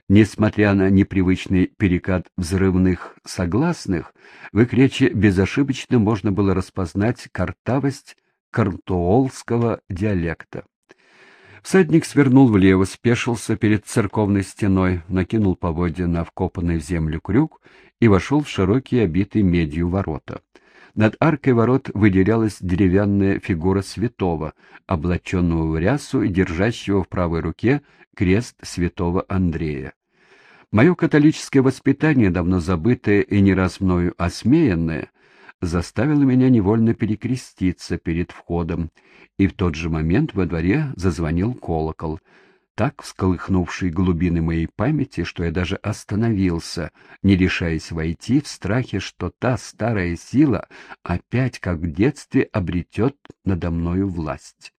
Несмотря на непривычный перекат взрывных согласных, в их речи безошибочно можно было распознать картавость картуолского диалекта. Всадник свернул влево, спешился перед церковной стеной, накинул поводья на вкопанный в землю крюк и вошел в широкие, обитые медью ворота. Над аркой ворот выделялась деревянная фигура святого, облаченного в рясу и держащего в правой руке крест святого Андрея. Мое католическое воспитание, давно забытое и не раз мною осмеянное, заставило меня невольно перекреститься перед входом, и в тот же момент во дворе зазвонил колокол, так всколыхнувший глубины моей памяти, что я даже остановился, не решаясь войти, в страхе, что та старая сила опять, как в детстве, обретет надо мною власть.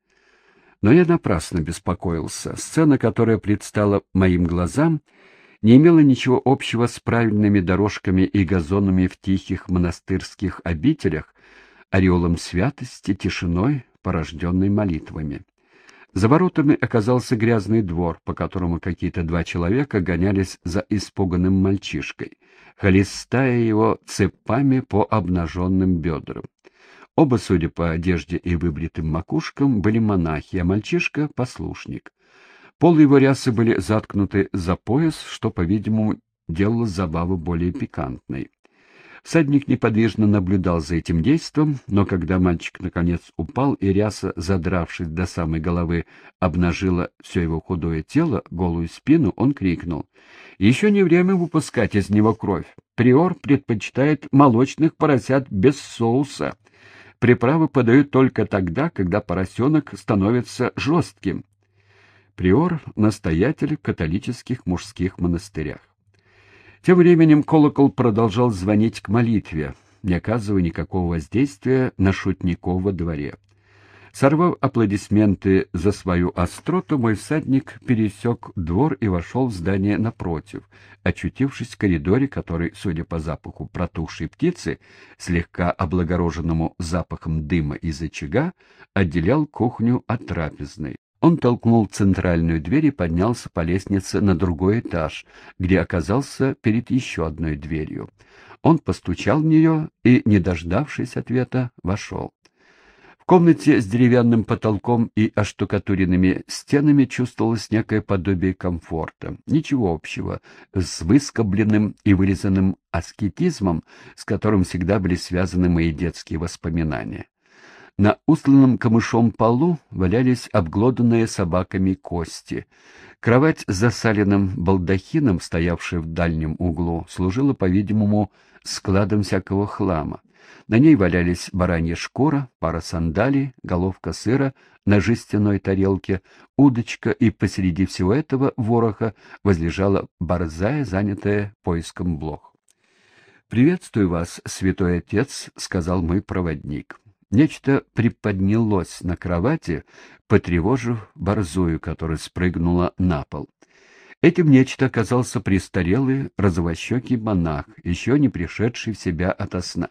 Но я напрасно беспокоился. Сцена, которая предстала моим глазам, не имела ничего общего с правильными дорожками и газонами в тихих монастырских обителях, ореолом святости, тишиной, порожденной молитвами. За воротами оказался грязный двор, по которому какие-то два человека гонялись за испуганным мальчишкой, хлестая его цепами по обнаженным бедрам. Оба, судя по одежде и выбритым макушкам, были монахи, а мальчишка — послушник. Полы его рясы были заткнуты за пояс, что, по-видимому, делало забаву более пикантной. Всадник неподвижно наблюдал за этим действом, но когда мальчик наконец упал и ряса, задравшись до самой головы, обнажила все его худое тело, голую спину, он крикнул: «Еще не время выпускать из него кровь. Приор предпочитает молочных поросят без соуса. Приправы подают только тогда, когда поросенок становится жестким». Приор — настоятель в католических мужских монастырях. Тем временем колокол продолжал звонить к молитве, не оказывая никакого воздействия на шутников во дворе. Сорвав аплодисменты за свою остроту, мой всадник пересек двор и вошел в здание напротив, очутившись в коридоре, который, судя по запаху протухшей птицы, слегка облагороженному запахом дыма из очага, отделял кухню от трапезной. Он толкнул центральную дверь и поднялся по лестнице на другой этаж, где оказался перед еще одной дверью. Он постучал в нее и, не дождавшись ответа, вошел. В комнате с деревянным потолком и оштукатуренными стенами чувствовалось некое подобие комфорта. Ничего общего с выскобленным и вырезанным аскетизмом, с которым всегда были связаны мои детские воспоминания. На устланном камышом полу валялись обглоданные собаками кости. Кровать с засаленным балдахином, стоявшая в дальнем углу, служила, по-видимому, складом всякого хлама. На ней валялись баранья шкура, пара сандалий, головка сыра на жестяной тарелке, удочка, и посреди всего этого вороха возлежала борзая, занятая поиском блох. «Приветствую вас, святой отец», — сказал мой проводник. Нечто приподнялось на кровати, потревожив борзую, которая спрыгнула на пол. Этим нечто оказался престарелый розовощекий монах, еще не пришедший в себя ото сна.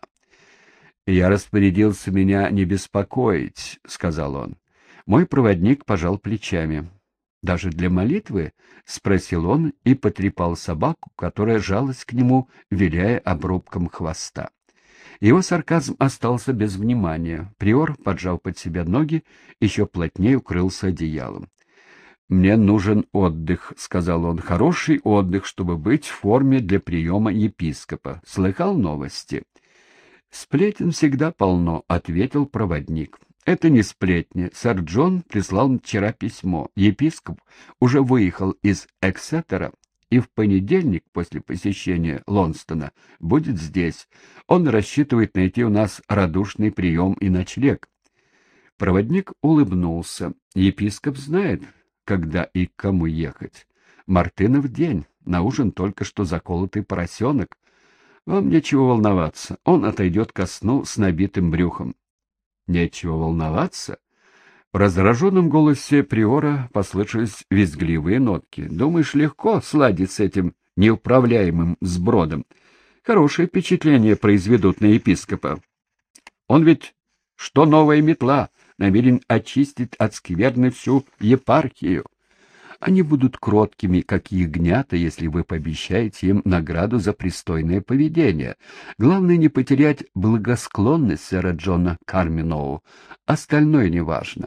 «Я распорядился меня не беспокоить», — сказал он. Мой проводник пожал плечами. «Даже для молитвы?» — спросил он и потрепал собаку, которая жалась к нему, виляя обрубком хвоста. Его сарказм остался без внимания. Приор, поджав под себя ноги, еще плотнее укрылся одеялом. «Мне нужен отдых», — сказал он, — «хороший отдых, чтобы быть в форме для приема епископа. Слыхал новости?» «Сплетен всегда полно», — ответил проводник. «Это не сплетни. Сэр Джон прислал вчера письмо. Епископ уже выехал из Эксетера и в понедельник после посещения Лонстона будет здесь. Он рассчитывает найти у нас радушный прием и ночлег». Проводник улыбнулся. «Епископ знает, когда и к кому ехать. Мартынов день, на ужин только что заколотый поросенок. Вам нечего волноваться, он отойдет ко сну с набитым брюхом». «Нечего волноваться?» В раздраженном голосе приора послышались визгливые нотки. «Думаешь, легко сладить с этим неуправляемым сбродом? Хорошее впечатление произведут на епископа. Он ведь, что новая метла, намерен очистить от скверны всю епархию. Они будут кроткими, как ягнята, если вы пообещаете им награду за пристойное поведение. Главное не потерять благосклонность сэра Джона Карминоу. Остальное неважно.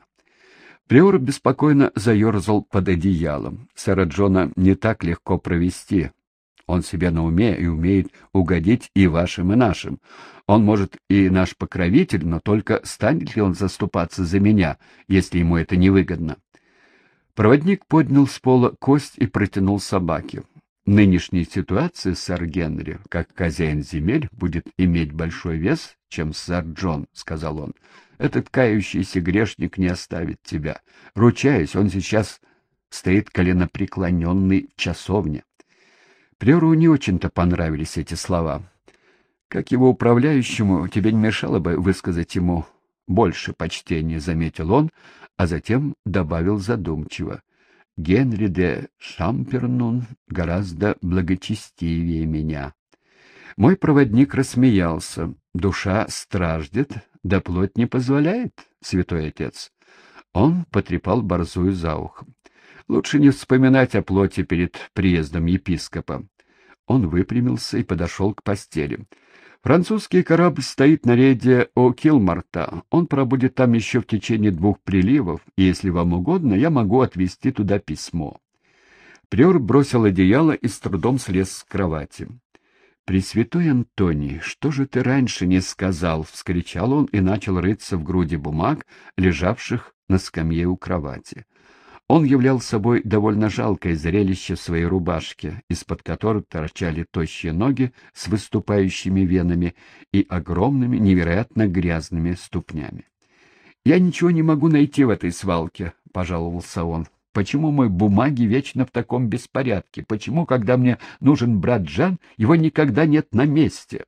Приор беспокойно заерзал под одеялом. Сэра Джона не так легко провести. Он себе на уме и умеет угодить и вашим, и нашим. Он, может, и наш покровитель, но только станет ли он заступаться за меня, если ему это невыгодно? Проводник поднял с пола кость и протянул собаке. В нынешней ситуации сэр Генри, как хозяин земель, будет иметь большой вес, чем сэр Джон, — сказал он. Этот кающийся грешник не оставит тебя. Ручаюсь, он сейчас стоит коленопреклоненный в часовне. Приору не очень-то понравились эти слова. Как его управляющему, тебе не мешало бы высказать ему больше почтения, — заметил он, а затем добавил задумчиво. Генри де Шампернун гораздо благочестивее меня. Мой проводник рассмеялся. Душа страждет, да плоть не позволяет, святой отец. Он потрепал борзую за ухом. Лучше не вспоминать о плоти перед приездом епископа. Он выпрямился и подошел к постели. Французский корабль стоит на рейде у Килмарта. Он пробудет там еще в течение 2 приливов, и, если вам угодно, я могу отвезти туда письмо. Приор бросил одеяло и с трудом слез с кровати. «Пресвятой Антоний, что же ты раньше не сказал?» — вскричал он и начал рыться в груди бумаг, лежавших на скамье у кровати. Он являл собой довольно жалкое зрелище в своей рубашке, из-под которой торчали тощие ноги с выступающими венами и огромными, невероятно грязными ступнями. «Я ничего не могу найти в этой свалке», — пожаловался он. «Почему мои бумаги вечно в таком беспорядке? Почему, когда мне нужен брат Жан, его никогда нет на месте?»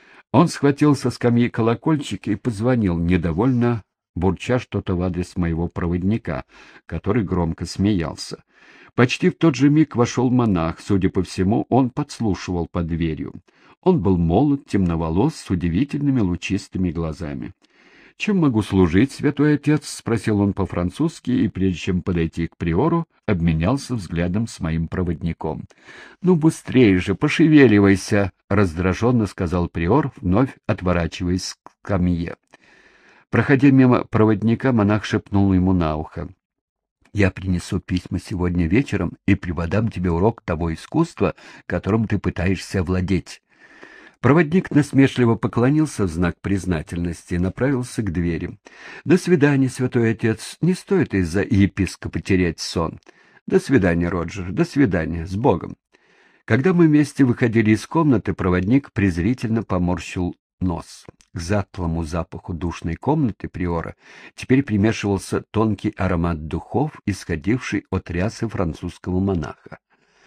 Он схватил со скамьи колокольчик и позвонил, недовольно бурча что-то в адрес моего проводника, который громко смеялся. Почти в тот же миг вошел монах. Судя по всему, он подслушивал под дверью. Он был молод, темноволос, с удивительными лучистыми глазами. «Чем могу служить, святой отец?» — спросил он по-французски, и, прежде чем подойти к приору, обменялся взглядом с моим проводником. «Ну, быстрее же, пошевеливайся!» — раздраженно сказал приор, вновь отворачиваясь к скамье. Проходя мимо проводника, монах шепнул ему на ухо: «Я принесу письма сегодня вечером и преподам тебе урок того искусства, которым ты пытаешься овладеть». Проводник насмешливо поклонился в знак признательности и направился к двери. «До свидания, святой отец. Не стоит из-за епископа терять сон. До свидания, Роджер. До свидания. С Богом». Когда мы вместе выходили из комнаты, проводник презрительно поморщил нос. К затлому запаху душной комнаты приора теперь примешивался тонкий аромат духов, исходивший от рясы французского монаха.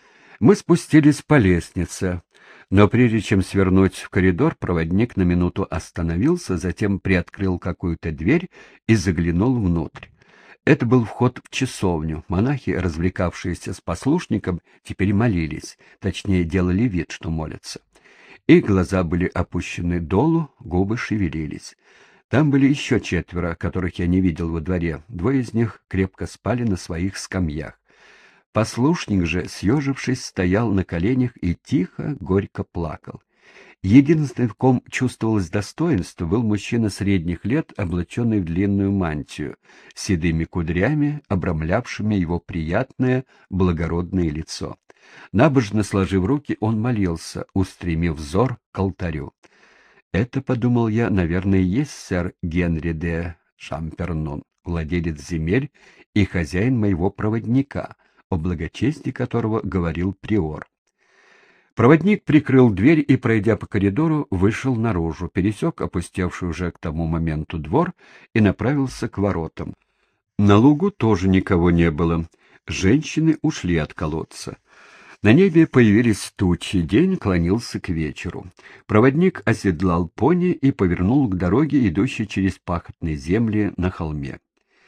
Мы спустились по лестнице, но прежде чем свернуть в коридор, проводник на минуту остановился, затем приоткрыл какую-то дверь и заглянул внутрь. Это был вход в часовню. Монахи, развлекавшиеся с послушником, теперь молились, точнее, делали вид, что молятся. Их глаза были опущены долу, губы шевелились. Там были еще 4, которых я не видел во дворе. 2 из них крепко спали на своих скамьях. Послушник же, съежившись, стоял на коленях и тихо, горько плакал. Единственным, в ком чувствовалось достоинство, был мужчина средних лет, облаченный в длинную мантию, с седыми кудрями, обрамлявшими его приятное, благородное лицо. Набожно сложив руки, он молился, устремив взор к алтарю. «Это, — подумал я, — наверное, и есть сэр Генри де Шампернун, владелец земель и хозяин моего проводника, о благочестии которого говорил приор». Проводник прикрыл дверь и, пройдя по коридору, вышел наружу, пересек опустевший уже к тому моменту двор и направился к воротам. На лугу тоже никого не было. Женщины ушли от колодца. На небе появились тучи, день клонился к вечеру. Проводник оседлал пони и повернул к дороге, идущей через пахотные земли на холме.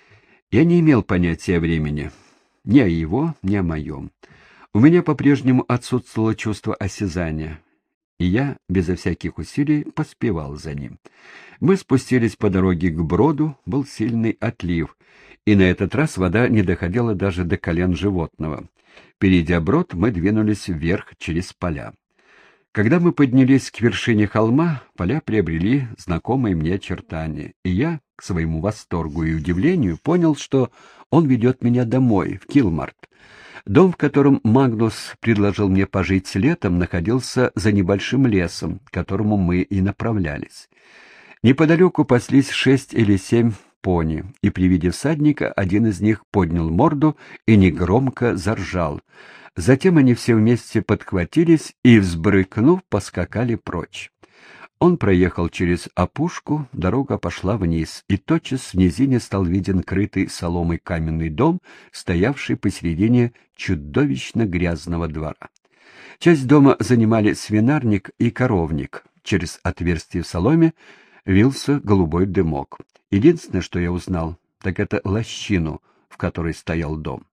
Я не имел понятия о времени, ни о его, ни о моем. У меня по-прежнему отсутствовало чувство осязания. и я безо всяких усилий поспевал за ним. Мы спустились по дороге к броду, был сильный отлив, и на этот раз вода не доходила даже до колен животного. Перейдя брод, мы двинулись вверх через поля. Когда мы поднялись к вершине холма, поля приобрели знакомые мне очертания, и я, к своему восторгу и удивлению, понял, что он ведет меня домой, в Килмарт. Дом, в котором Магнус предложил мне пожить летом, находился за небольшим лесом, к которому мы и направлялись. Неподалеку паслись 6 или 7 пони, и при виде всадника один из них поднял морду и негромко заржал. Затем они все вместе подхватились и, взбрыкнув, поскакали прочь. Он проехал через опушку, дорога пошла вниз, и тотчас в низине стал виден крытый соломой каменный дом, стоявший посередине чудовищно грязного двора. Часть дома занимали свинарник и коровник. Через отверстие в соломе вился голубой дымок. Единственное, что я узнал, так это лощину, в которой стоял дом.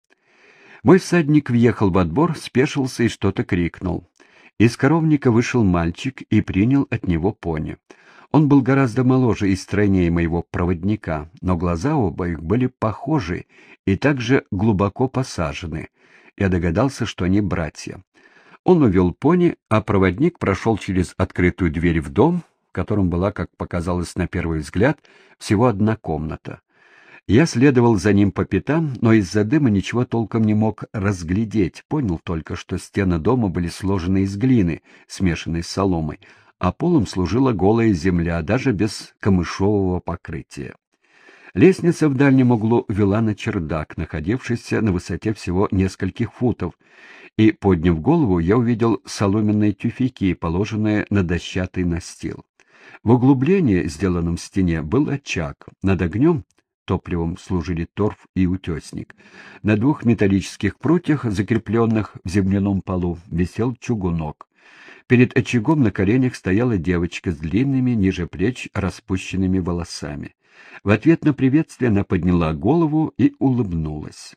Мой всадник въехал во двор, спешился и что-то крикнул. Из коровника вышел мальчик и принял от него пони. Он был гораздо моложе и стройнее моего проводника, но глаза у обоих были похожи и также глубоко посажены. Я догадался, что они братья. Он увел пони, а проводник прошел через открытую дверь в дом, в котором была, как показалось на первый взгляд, всего одна комната. Я следовал за ним по пятам, но из-за дыма ничего толком не мог разглядеть, понял только, что стены дома были сложены из глины, смешанной с соломой, а полом служила голая земля, даже без камышового покрытия. Лестница в дальнем углу вела на чердак, находившийся на высоте всего нескольких футов, и, подняв голову, я увидел соломенные тюфяки, положенные на дощатый настил. В углублении, сделанном в стене, был очаг. Над огнем топливом служили торф и утесник. На 2 металлических прутьях, закрепленных в земляном полу, висел чугунок. Перед очагом на коленях стояла девочка с длинными, ниже плеч, распущенными волосами. В ответ на приветствие она подняла голову и улыбнулась.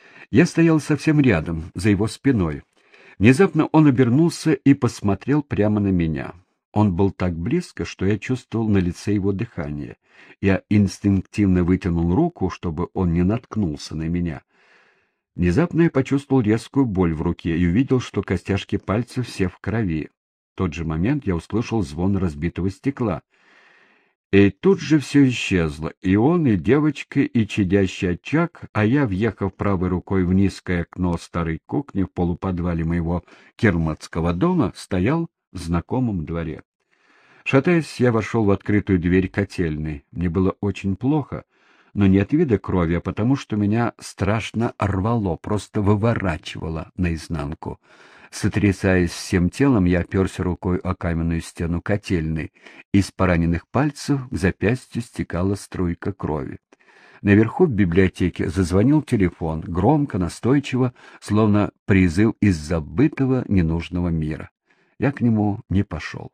Я стоял совсем рядом, за его спиной. Внезапно он обернулся и посмотрел прямо на меня. Он был так близко, что я чувствовал на лице его дыхание. Я инстинктивно вытянул руку, чтобы он не наткнулся на меня. Внезапно я почувствовал резкую боль в руке и увидел, что костяшки пальцев все в крови. В тот же момент я услышал звон разбитого стекла. И тут же все исчезло, и он, и девочка, и чадящий очаг, а я, въехав правой рукой в низкое окно старой кухни в полуподвале моего керматского дома, стоял в знакомом дворе. Шатаясь, я вошел в открытую дверь котельной. Мне было очень плохо, но не от вида крови, а потому что меня страшно рвало, просто выворачивало наизнанку. Сотрясаясь всем телом, я оперся рукой о каменную стену котельной. Из пораненных пальцев к запястью стекала струйка крови. Наверху в библиотеке зазвонил телефон, громко, настойчиво, словно призыв из забытого ненужного мира. Я к нему не пошел.